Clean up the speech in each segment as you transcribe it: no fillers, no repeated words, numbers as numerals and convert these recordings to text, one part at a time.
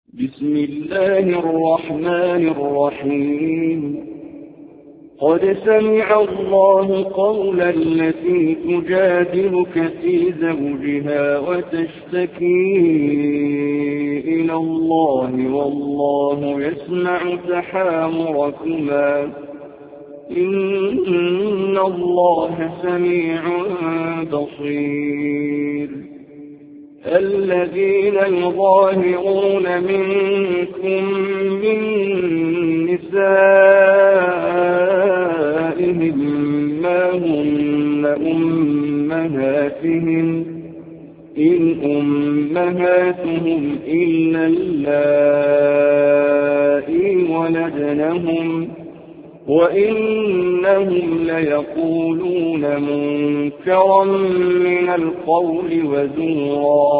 بسم الله الرحمن الرحيم. قد سمع الله قول التي تجادلك في زوجها وتشتكي إلى الله والله يسمع تحاوركما إن الله سميع بصير. الذين يظاهرون منكم من نسائهم ما هن أمهاتهم إن أمهاتهم إلا اللائي ولدنهم وإنهم ليقولون منكرا من القول وزورا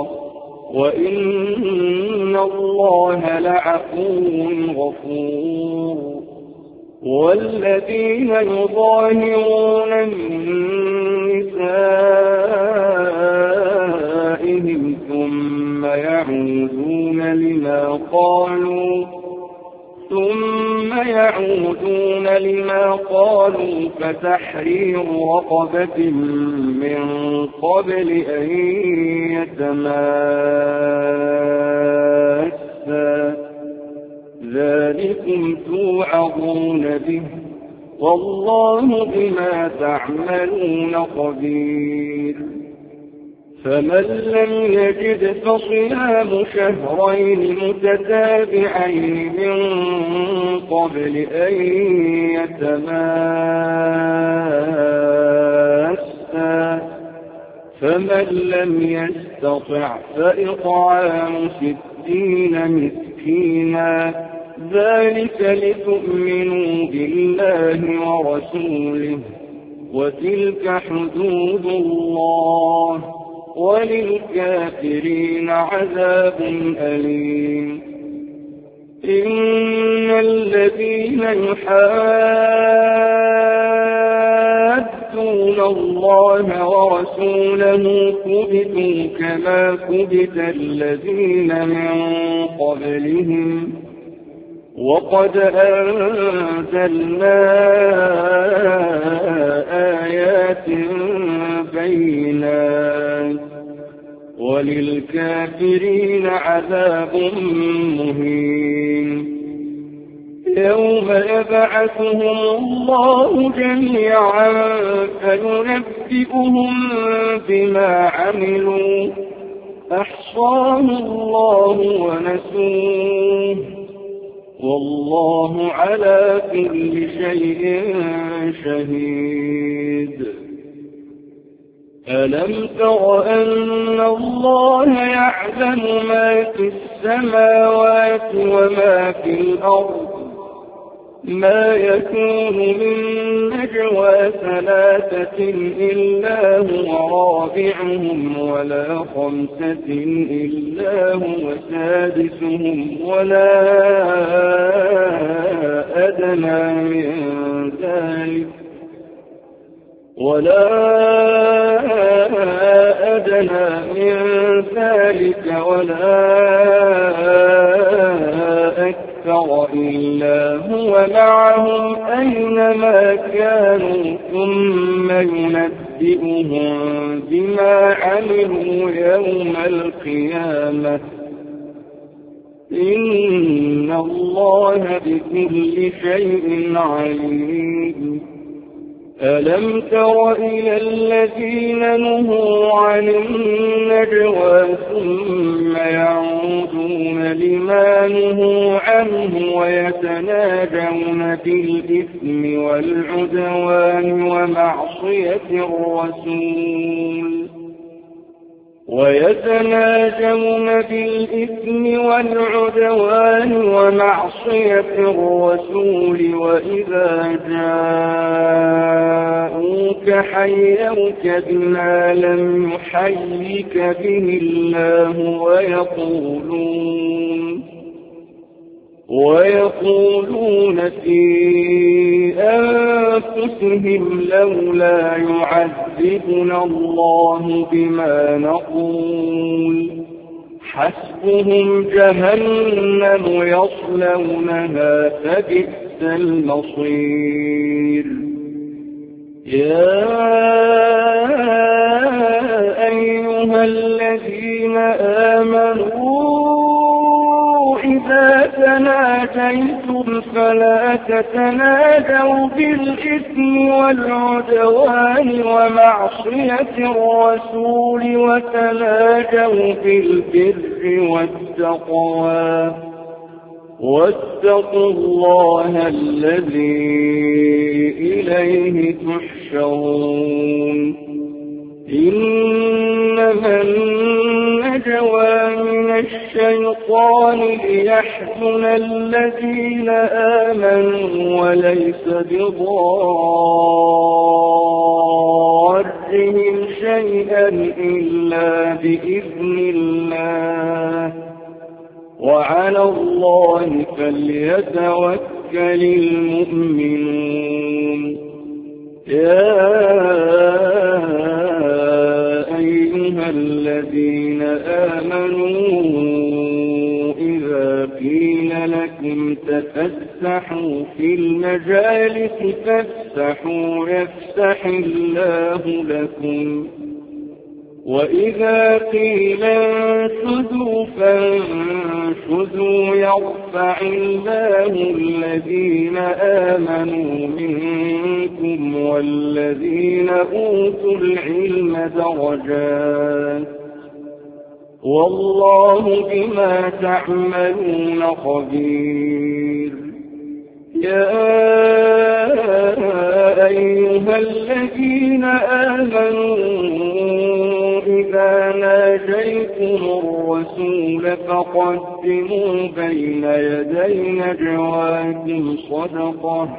وإن الله لعفو غفور. والذين يظاهرون من نسائهم ثم يعودون لما قالوا فتحرير رقبة من قبل أن يتماسا ذلكم توعظون به والله بما تعملون خبير. فمن لم يجد فصيام شهرين متتابعين من قبل أن يتماسا فمن لم يستطع فإطعام 60 مسكينا ذلك لتؤمنوا بالله ورسوله وتلك حدود الله وللكافرين عذاب أليم. إن الذين يحادون الله ورسوله كبتوا كما كبت الذين من قبلهم وقد أنزلنا آيات بينات وللكافرين عذاب مهين. يوم يبعثهم الله جميعا فينبئهم بما عملوا أحصاه الله ونسوه والله على كل شيء شهيد. ألم تر أن الله يعلم ما في السماوات وما في الأرض ما يكون من نجوى 3 إلا هو رابعهم ولا 5 إلا هو سادسهم ولا أدنى من ذلك ولا أكثر إلا هو معهم أينما كانوا ثم ينبئهم بما عملوا يوم القيامة إن الله بكل شيء عليم. ألم تر إلى الذين نهوا عن النجوى ثم يعودون لما نهوا عنه ويتناجون بالإثم والعدوان ومعصية الرسول وإذا جاءوك حيوك بما لم يحيك به الله ويقولون في أنفسهم لولا يعذبنا الله بما نقول حسبهم جهنم يصلونها فبئس المصير يا أيها الذين آمنوا إذا تناجيتم فلا تتناجوا بالإثم والعدوان ومعصية الرسول وتناجوا بالبر والتقوى واتقوا الله الذي إليه تحشرون إنما النجوى من الشيطان ليحزن الذين آمنوا وليس بضارهم شيئا إلا بإذن الله وعلى الله فليتوكل المؤمنون يا أيها الذين آمنوا إذا قيل لكم تفسحوا في المجالس فافسحوا يفسح الله لكم وإذا قيل انشزوا فانشزوا يرفع الله الذين آمنوا منكم والذين أوتوا العلم درجات والله بما تعملون خبير يا أيها الذين آمنوا إذا ناجيتم الرسول فقدموا بين يدي نجواكم صدقة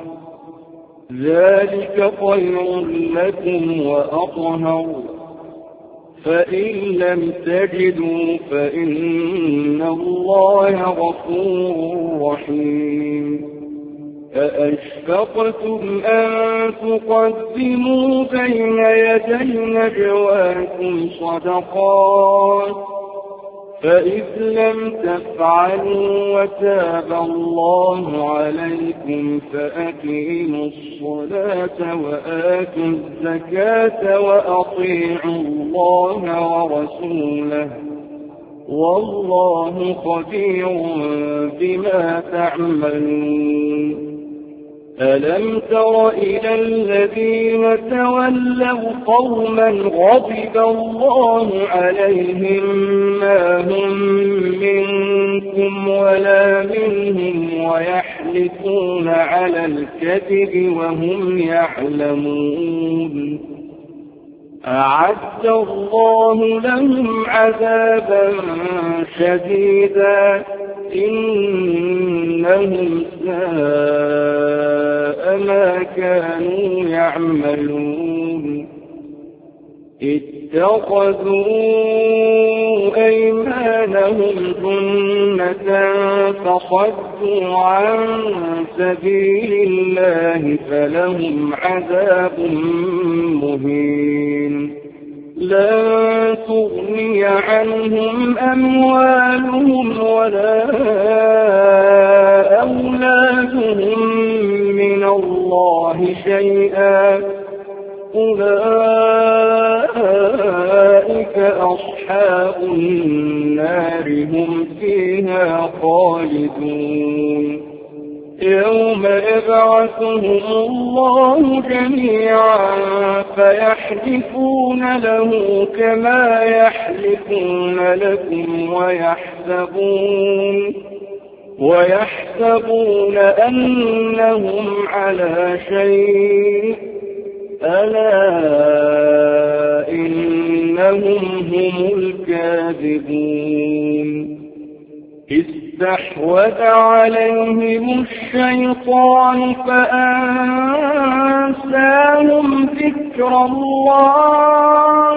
ذلك خير لكم وأطهر فإن لم تجدوا فإن الله غفور رحيم أأشفقتم أن تقدموا بين يدي نجواكم صدقات فإذ لم تفعلوا وتاب الله عليكم فأقيموا الصلاة وآتوا الزكاة وأطيعوا الله ورسوله والله خبير بما تعملون ألم تر إلى الذين تولوا قوما غضب الله عليهم ما هم منكم ولا منهم ويحلفون على الكذب وهم يعلمون أعد الله لهم عذابا شديدا إنهم ساء ما كانوا يعملون اتخذوا أيمانهم جنة فصدوا عن سبيل الله فلهم عذاب مهين لن تغني عنهم أموالهم ولا أولادهم من الله شيئا أولئك أصحاب النار هم فيها خالدون يوم يبعثهم الله جميعا فيحلفون له كما يحلفون لكم ويحسبون أنهم على شيء ألا إنهم هم الكاذبون استحوذ عليهم الشيطان فأنساهم ذكر الله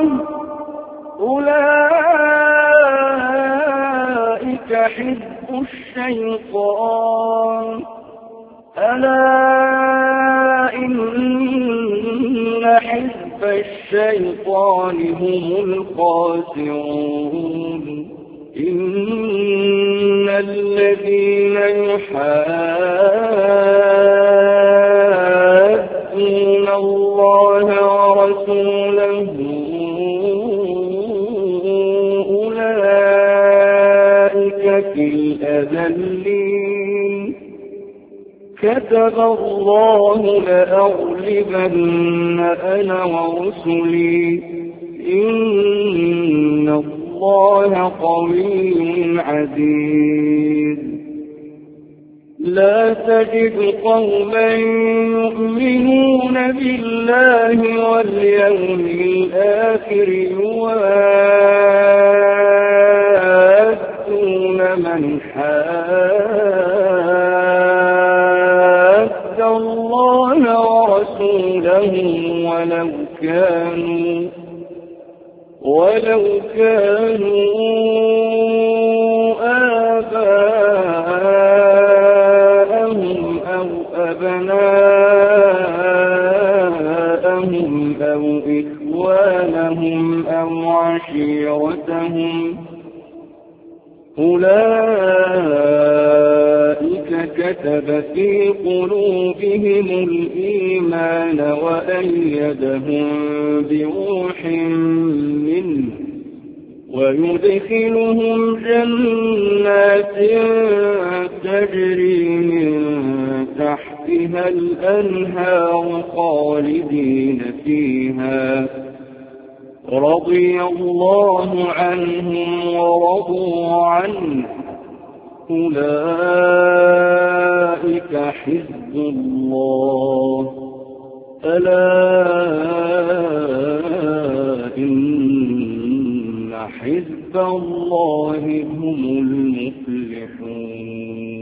أولئك حزب الشيطان ألا إن حزب الشيطان هم الخاسرون إن الذين يحادون الله ورسوله أولئك في الأذلين كتب الله لأغلبن أنا ورسلي إن الله قوي عزيز لا تجد قوما يؤمنون بالله واليوم الآخر يوادون من حاد الله ورسوله ولو كانوا آباءهم أو أبناءهم أو إخوانهم أو عشيرتهم أولئك كتب في قلوبهم الإيمان وأيدهم بروح منه ويدخلهم جنات تجري من تحتها الأنهار خالدين فيها رضي الله عنهم ورضوا عنه أولئك حزب الله ألا إن حزب الله هم المفلحون